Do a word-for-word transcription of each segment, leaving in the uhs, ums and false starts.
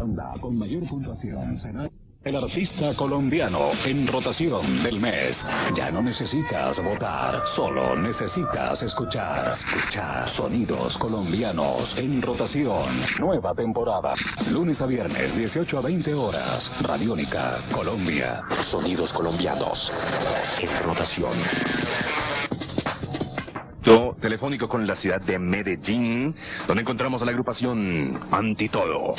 Banda con mayor puntuación será el artista colombiano en rotación del mes. Ya no necesitas votar, solo necesitas escuchar. Escuchar sonidos colombianos en rotación. Nueva temporada. Lunes a viernes, dieciocho a veinte horas. Radiónica, Colombia. Sonidos colombianos en rotación. Telefónico con la ciudad de Medellín, donde encontramos a la agrupación Antitodo.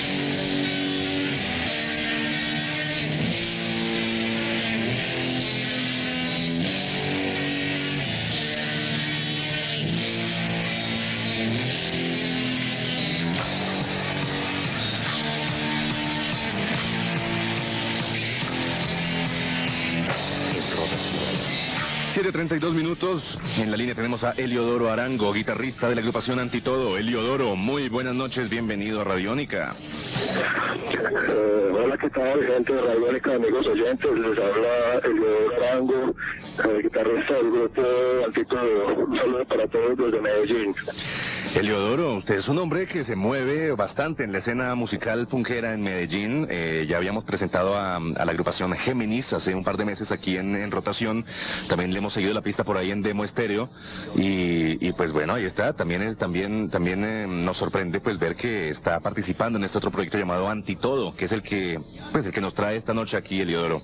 siete treinta y dos minutos, en la línea tenemos a Eliodoro Arango, guitarrista de la agrupación Antitodo. Eliodoro, muy buenas noches, bienvenido a Radiónica. Eh, hola, ¿qué tal, gente de Radiónica, amigos oyentes? Les habla Eliodoro Arango, eh, guitarrista del grupo Antitodo. Un saludo para todos desde Medellín. Eliodoro, usted es un hombre que se mueve bastante en la escena musical punkera en Medellín. Eh, ya habíamos presentado a, a la agrupación Géminis hace un par de meses aquí en, en rotación. También le hemos seguido la pista por ahí en Demo Estéreo. Y, y pues bueno, ahí está. También es, también, también eh, nos sorprende pues ver que está participando en este otro proyecto llamado Antitodo, que es el que, pues el que nos trae esta noche aquí, Eliodoro.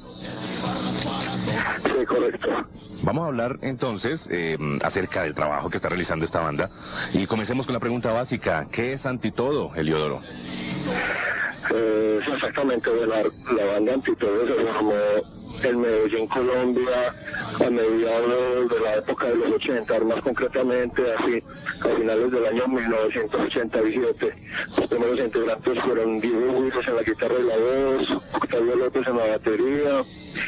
Sí, correcto. Vamos a hablar entonces eh, acerca del trabajo que está realizando esta banda. Y comencemos con la pregunta básica. ¿Qué es Antitodo, Eliodoro? Eh, sí, exactamente. La, la banda Antitodo se formó en Medellín, Colombia, a mediados de la época de los ochenta, más concretamente así, a finales del año mil novecientos ochenta y siete. Los primeros integrantes fueron Diego Huiles en la guitarra y la voz, Octavio López en la batería,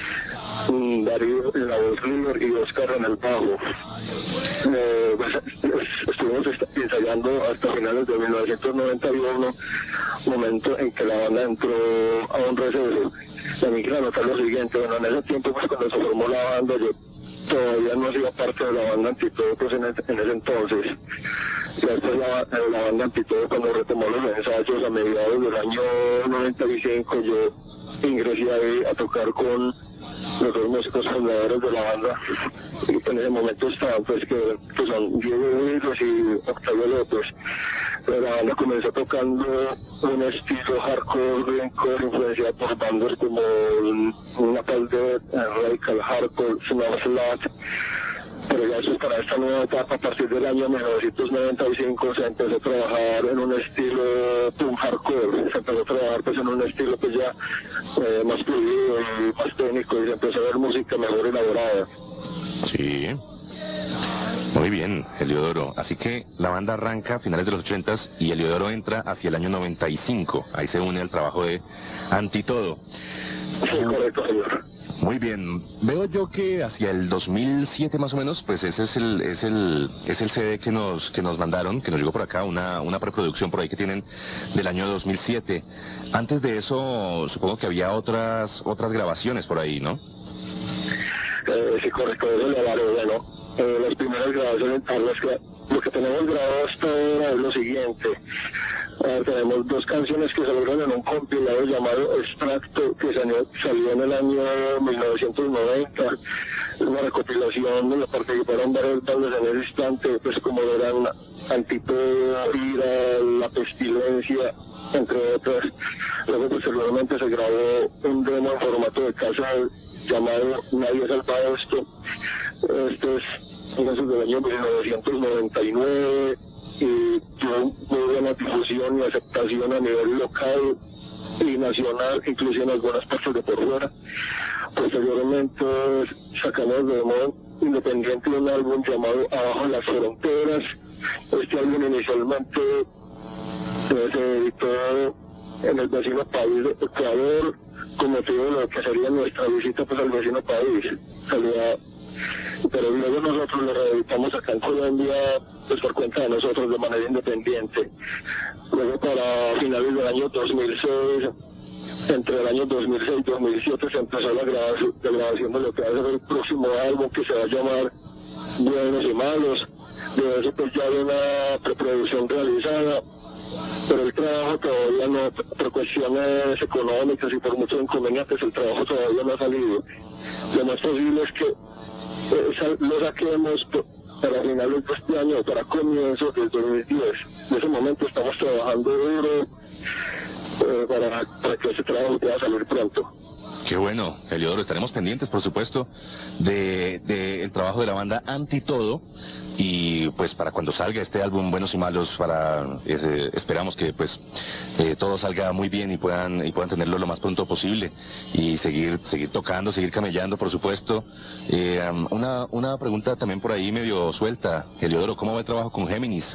Darío en la voz líder y Oscar en el bajo. Eh, pues, estuvimos ensayando hasta finales de mil novecientos noventa y uno, momento en que la banda entró a un receso. También quiero anotar lo siguiente: bueno, en ese tiempo, pues cuando se formó la banda, yo todavía no hacía parte de la banda Antitodo, pues en, ese, en ese entonces. Y después la, la banda Antitodo, cuando retomó los ensayos a mediados del año noventa y cinco, yo ingresé ahí a tocar con los dos músicos fundadores de la banda. Y en ese momento estaban, pues, que, que son Diego Huiles y Octavio López. La banda comenzó tocando un estilo hardcore, grindcore, influenciado por bandas como Napalm Death, Radical Hardcore, Snow Slat. Pero ya eso, para esta nueva etapa, a partir del año mil novecientos noventa y cinco, se empezó a trabajar en un estilo punk hardcore. Se empezó a trabajar pues en un estilo pues ya eh, más fluido y más técnico, y se empezó a ver música mejor elaborada. Sí. Muy bien, Eliodoro. Así que la banda arranca a finales de los ochentas y Eliodoro entra hacia el año noventa y cinco. Ahí se une al trabajo de Antitodo. Sí, correcto, señor. Muy bien. Veo yo que hacia el dos mil siete más o menos, pues ese es el es el es el C D que nos que nos mandaron, que nos llegó por acá, una una preproducción por ahí que tienen del año dos mil siete. Antes de eso, supongo que había otras otras grabaciones por ahí, ¿no? Eh, sí, correcto, eso le vale, bueno. Eh, las primeras grabaciones, las que, lo que tenemos grabado hasta ahora es lo siguiente. Eh, tenemos dos canciones que salieron en un compilado llamado Extracto, que salió, salió en el año mil novecientos noventa. Es una recopilación donde participaron varios bandas en ese instante, pues como eran Antitodo, Ira, La Pestilencia, entre otras. Luego posteriormente se grabó un demo en formato de cassette llamado Nadie ha salvado esto. Esto es ingresos del año mil novecientos noventa y nueve y tuvo muy buena difusión y aceptación a nivel local y nacional, incluso en algunas partes de por fuera. Posteriormente sacamos de modo independiente un álbum llamado Abajo las Fronteras. Este álbum inicialmente se editó en el vecino país de Ecuador, con motivo de lo que sería nuestra visita pues al vecino país. Salía, pero luego nosotros lo reeditamos acá en Colombia pues por cuenta de nosotros de manera independiente. Luego para finales del año dos mil seis, entre el año dos mil seis y dos mil siete se empezó la grabación, la grabación de lo que va a ser el próximo álbum, que se va a llamar Buenos y Malos. De eso pues ya hay una preproducción realizada pero el trabajo todavía no, por cuestiones económicas y por muchos inconvenientes, el trabajo todavía no ha salido. Lo más posible es que eh, lo saquemos para finales de este año o para comienzos del dos mil diez. En ese momento estamos trabajando duro eh, para, para que ese trabajo pueda salir pronto. Qué bueno, Heliodoro, estaremos pendientes, por supuesto, de, de el trabajo de la banda Antitodo, y pues para cuando salga este álbum Buenos y Malos, para ese, esperamos que pues eh, todo salga muy bien y puedan y puedan tenerlo lo más pronto posible y seguir seguir tocando, seguir camellando, por supuesto. Eh, una una pregunta también por ahí medio suelta, Heliodoro, ¿cómo va el trabajo con Géminis?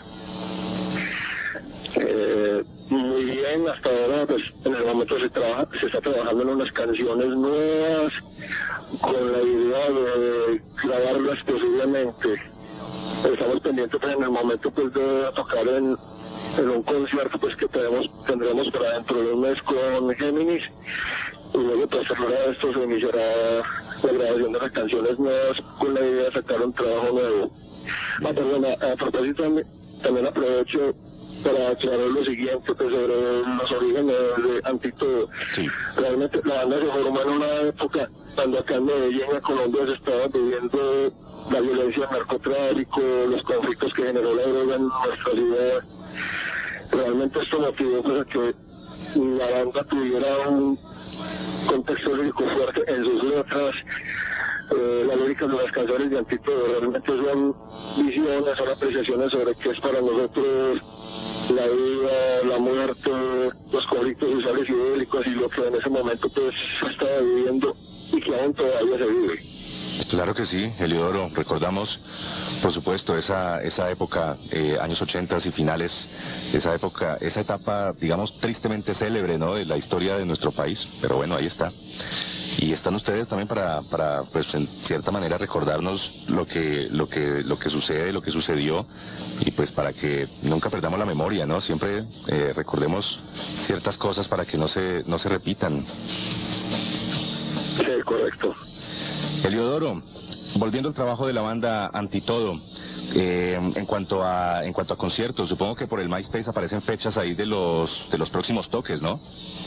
Eh, muy bien, hasta ahora pues en el momento se trabaja, se está trabajando en unas canciones nuevas con la idea de grabarlas posiblemente. Estamos pendientes pues, en el momento pues de tocar en, en un concierto pues que tenemos, tendremos para dentro de un mes con Géminis, y luego pues ahora esto se iniciará la grabación de las canciones nuevas con la idea de sacar un trabajo nuevo. Ah, perdón, a, a propósito también, también aprovecho para aclarar lo siguiente pues, sobre los orígenes de Antitodo. Sí. Realmente la banda se formó en una época cuando acá en Medellín, en Colombia, se estaba viviendo la violencia, el narcotráfico, los conflictos que generó la droga en nuestra ciudad. Realmente esto motivó pues, a que la banda tuviera un contexto lírico fuerte en sus letras. Eh, las líricas de las canciones de Antitodo realmente son visiones, son apreciaciones sobre qué es para nosotros la vida, la muerte, los conflictos sociales y bélicos y lo que en ese momento pues se estaba viviendo y que aún todavía se vive. Claro que sí, Heliodoro, recordamos, por supuesto, esa esa época, eh, años ochentas y finales, esa época, esa etapa, digamos, tristemente célebre, ¿no?, de la historia de nuestro país, pero bueno, ahí está. Y están ustedes también para, para, pues, en cierta manera recordarnos lo que, lo que, lo que sucede, lo que sucedió, y pues para que nunca perdamos la memoria, ¿no? Siempre eh, recordemos ciertas cosas para que no se, no se repitan. Sí, correcto. Heliodoro, volviendo al trabajo de la banda Antitodo, eh, en cuanto a, en cuanto a conciertos, supongo que por el MySpace aparecen fechas ahí de los, de los próximos toques, ¿no?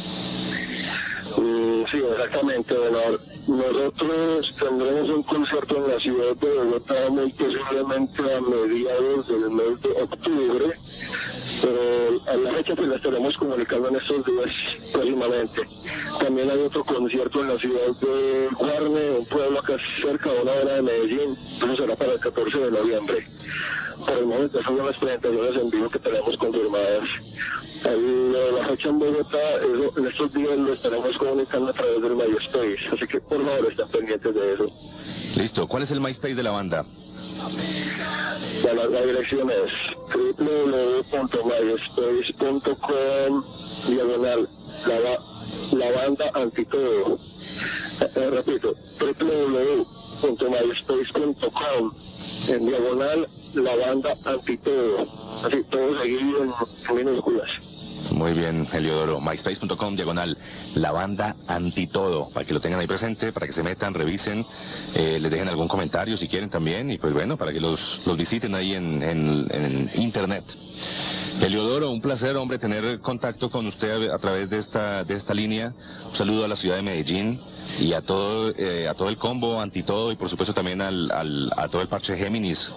Mm, sí, exactamente. Bueno, nosotros tendremos un concierto en la ciudad de Bogotá muy posiblemente a mediados del mes de octubre, pero a la fecha pues la estaremos comunicando en estos días próximamente. También hay otro concierto en la ciudad de Guarne, un pueblo acá cerca de una hora de Medellín, eso será para el catorce de noviembre. Por el momento esas son las presentaciones en vivo que tenemos confirmadas. Ahí, la fecha en Bogotá, eso, en estos días lo estaremos comunicando a través del MySpace, así que por favor estén pendientes de eso. Listo, ¿cuál es el MySpace de la banda? La, la dirección es doble u doble u doble u punto myspace punto com diagonal la, la banda Antitodo. Eh, repito, doble u doble u doble u punto myspace punto com en diagonal la banda Antitodo. Así todo seguido en, en minúsculas. Muy bien, Heliodoro. myspace punto com, diagonal, la banda Antitodo, para que lo tengan ahí presente, para que se metan, revisen, eh, les dejen algún comentario si quieren también, y pues bueno, para que los, los visiten ahí en, en, en internet. Heliodoro, un placer, hombre, tener contacto con usted a, a través de esta, de esta línea. Un saludo a la ciudad de Medellín y a todo, eh, a todo el combo Antitodo y por supuesto también al, al, a todo el parche Géminis.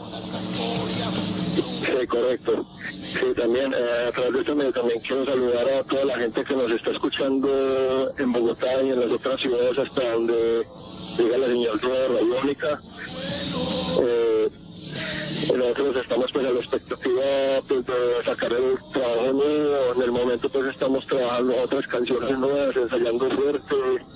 Sí, correcto. Sí, también eh, a través de esto medio también quiero saludar a toda la gente que nos está escuchando en Bogotá y en las otras ciudades hasta donde llega la señal de radiónica. Eh, nosotros estamos pues a la expectativa pues, de sacar el trabajo nuevo. En el momento pues estamos trabajando otras canciones nuevas, ensayando fuerte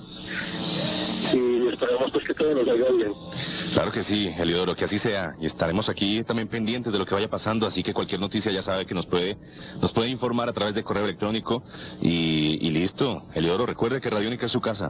y esperamos pues que todo nos salga bien. Claro que sí, Heliodoro, que así sea, y estaremos aquí también pendientes de lo que vaya pasando, así que cualquier noticia ya sabe que nos puede nos puede informar a través de correo electrónico y, y listo. Heliodoro, recuerde que Radiónica es su casa.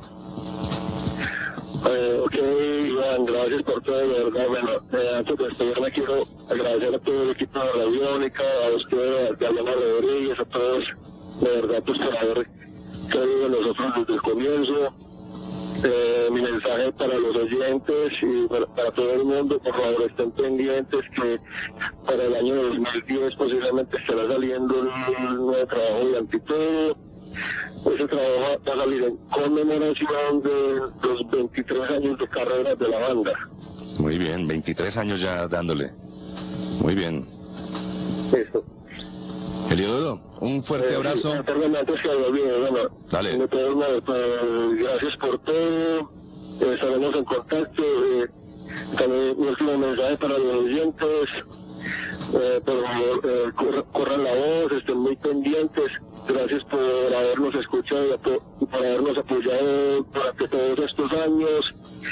Eh, ok, Iván, gracias por todo, de verdad. Bueno, eh, antes de despedirme quiero agradecer a todo el equipo de Radiónica, a usted, a Diana Rodríguez, a todos, de verdad, pues por haber creído en nosotros desde el comienzo. Eh, mi mensaje para los oyentes y para, para todo el mundo, por favor estén pendientes que para el año dos mil diez posiblemente estará saliendo el nuevo trabajo de Antitodo. Ese trabajo va a salir en conmemoración de los veintitrés años de carrera de la banda. Muy bien, veintitrés años ya dándole. Muy bien. Listo. Heliodoro, un fuerte Eh, abrazo. sí, perdón, antes que lo olvide, bueno, Dale. de todos modos, pues, gracias por todo, eh, estaremos en contacto. Eh, también mi último mensaje para los oyentes, eh, por favor, eh, corra- corran la voz, estén muy pendientes. Gracias por habernos escuchado y por, por habernos apoyado durante todos estos años.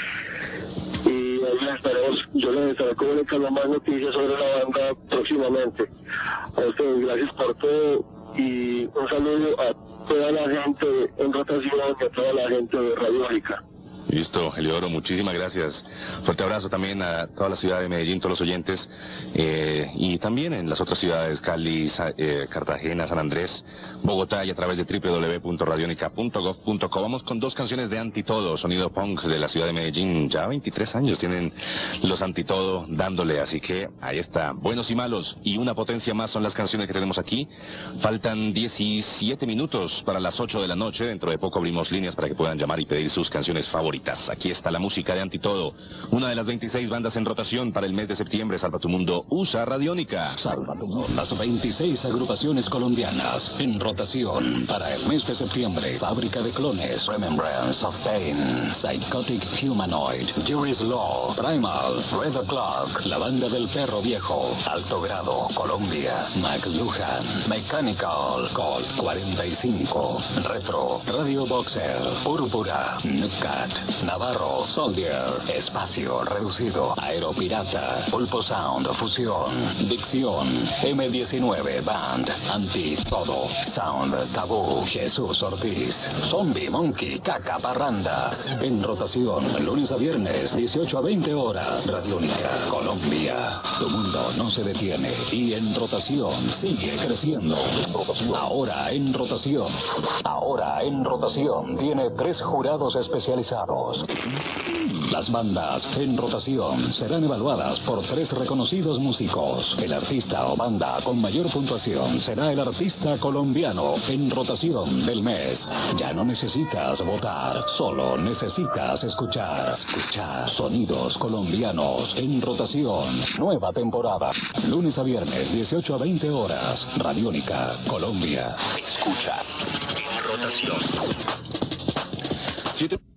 Y ahí les estaremos, yo les estaré comunicando más noticias sobre la banda próximamente. A ustedes, gracias por todo y un saludo a toda la gente en rotación y a toda la gente de Radiónica. Listo, Heliodoro, muchísimas gracias. Fuerte abrazo también a toda la ciudad de Medellín, todos los oyentes, eh, y también en las otras ciudades, Cali, Sa- eh, Cartagena, San Andrés, Bogotá, y a través de w w w punto radionica punto gov punto co. Vamos con dos canciones de Antitodo, sonido punk de la ciudad de Medellín. Ya veintitrés años tienen los Antitodo dándole, así que ahí está. Buenos y malos, y una potencia más son las canciones que tenemos aquí. Faltan diecisiete minutos para las ocho de la noche. Dentro de poco abrimos líneas para que puedan llamar y pedir sus canciones favoritas. Aquí está la música de Antitodo, una de las veintiséis bandas en rotación para el mes de septiembre. Salva tu mundo, usa Radiónica. Salva tu mundo. Las veintiséis agrupaciones colombianas en rotación para el mes de septiembre. Fábrica de Clones, Remembrance of Pain, Psychotic Humanoid, Jury's Law, Primal, Red O'Clock, La Banda del Perro Viejo, Alto Grado, Colombia, McLuhan, Mechanical, Colt cuarenta y cinco, Retro, Radio Boxer, Púrpura, Nutcat, Navarro, Soldier, Espacio Reducido, Aeropirata, Pulpo Sound, Fusión, Dicción, eme diecinueve Band, Antitodo, Sound, Tabú, Jesús Ortiz, Zombie Monkey, Caca Parrandas. En rotación, lunes a viernes, dieciocho a veinte horas. Radiónica, Colombia. Tu mundo no se detiene y en rotación sigue creciendo. Ahora en rotación. Ahora en rotación tiene tres jurados especializados. Las bandas en rotación serán evaluadas por tres reconocidos músicos. El artista o banda con mayor puntuación será el artista colombiano en rotación del mes. Ya no necesitas votar, solo necesitas escuchar. Escuchar sonidos colombianos en rotación. Nueva temporada. Lunes a viernes, dieciocho a veinte horas. Radiónica, Colombia. Escuchas en rotación. Siete...